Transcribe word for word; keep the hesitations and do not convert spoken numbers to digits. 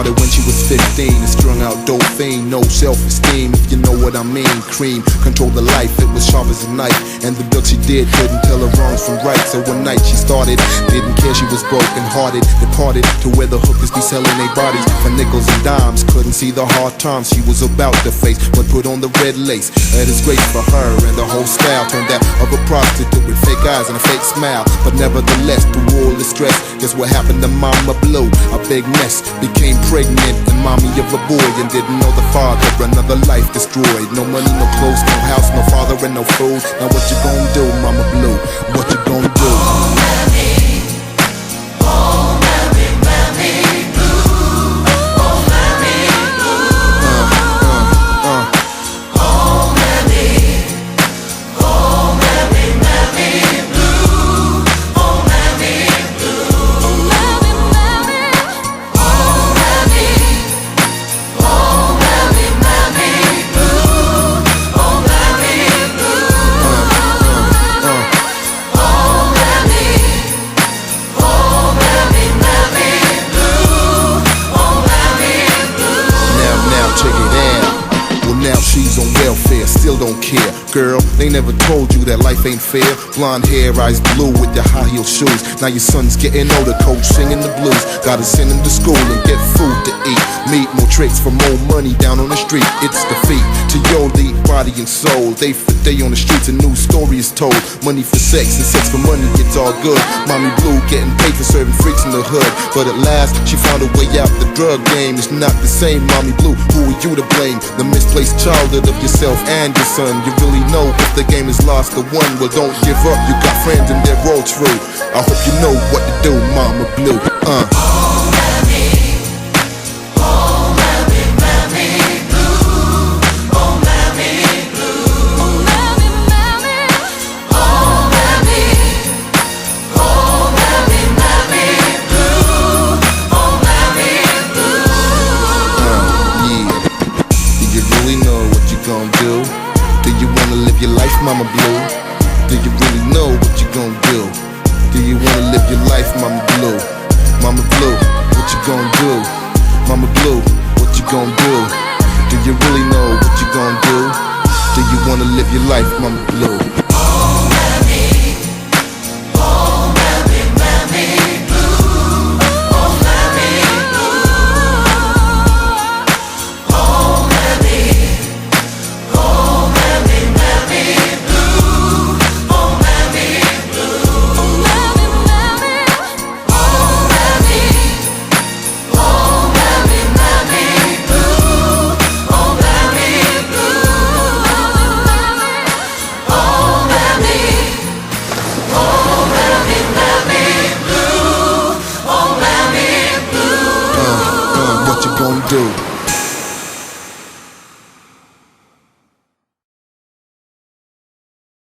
started when she was fifteen. A strung out dope fiend, no self-esteem, if you know what I mean. Cream, control the life, it was sharp as a knife. And the bills she did couldn't tell her wrongs from right. So one night she started, didn't care, she was broken hearted. Departed to where the hookers be selling their bodies for nickels and dimes. Couldn't see the hard times she was about to face, but put on the red lace. That is great for her, and the whole style turned out of a prostitute with fake eyes and a fake smile. But nevertheless, through all the stress, guess what happened to Mama Blue? A big mess, became pregnant and mommy of a boy, and didn't know the father. Another life destroyed. No money, no clothes, no house, no father, and no food. Now what you gonna do, Mama Blue? What you gonna do? Oh, Mammy, oh, Mammy, Mammy Blue, oh, Mammy Blue, uh, uh, uh. oh, Mammy, oh, Mammy, Mammy Blue, oh, Mammy Blue, oh, Mammy, Mammy, oh, Mammy, oh, Mammy, Mammy Blue, oh, Mammy Blue, Uh, uh, uh. oh, Mammy, oh, Mammy, Mammy Blue, oh, Mammy Blue. Now, now, check it out. Well, now she's on welfare, still don't care. Girl, they never told you that life ain't fair. Blonde hair, eyes blue with the high heel shoes. Now your son's getting older, coach singing the blues. Gotta send him to school and get food to eat. Meet more tricks for more money down on the street. It's defeat to your lead body and soul. Day for day on the streets, a new story is told. Money for sex and sex for money, it's all good. Mommy Blue getting paid for serving freaks in the hood. But at last, she found a way out the drug game. It's not the same, Mommy Blue, who are you to blame? The misplaced childhood of yourself and your son. You really know if the game is lost or won. Well, don't give up, you got friends and they're all true. I hope you know what to do, Mama Blue. Uh.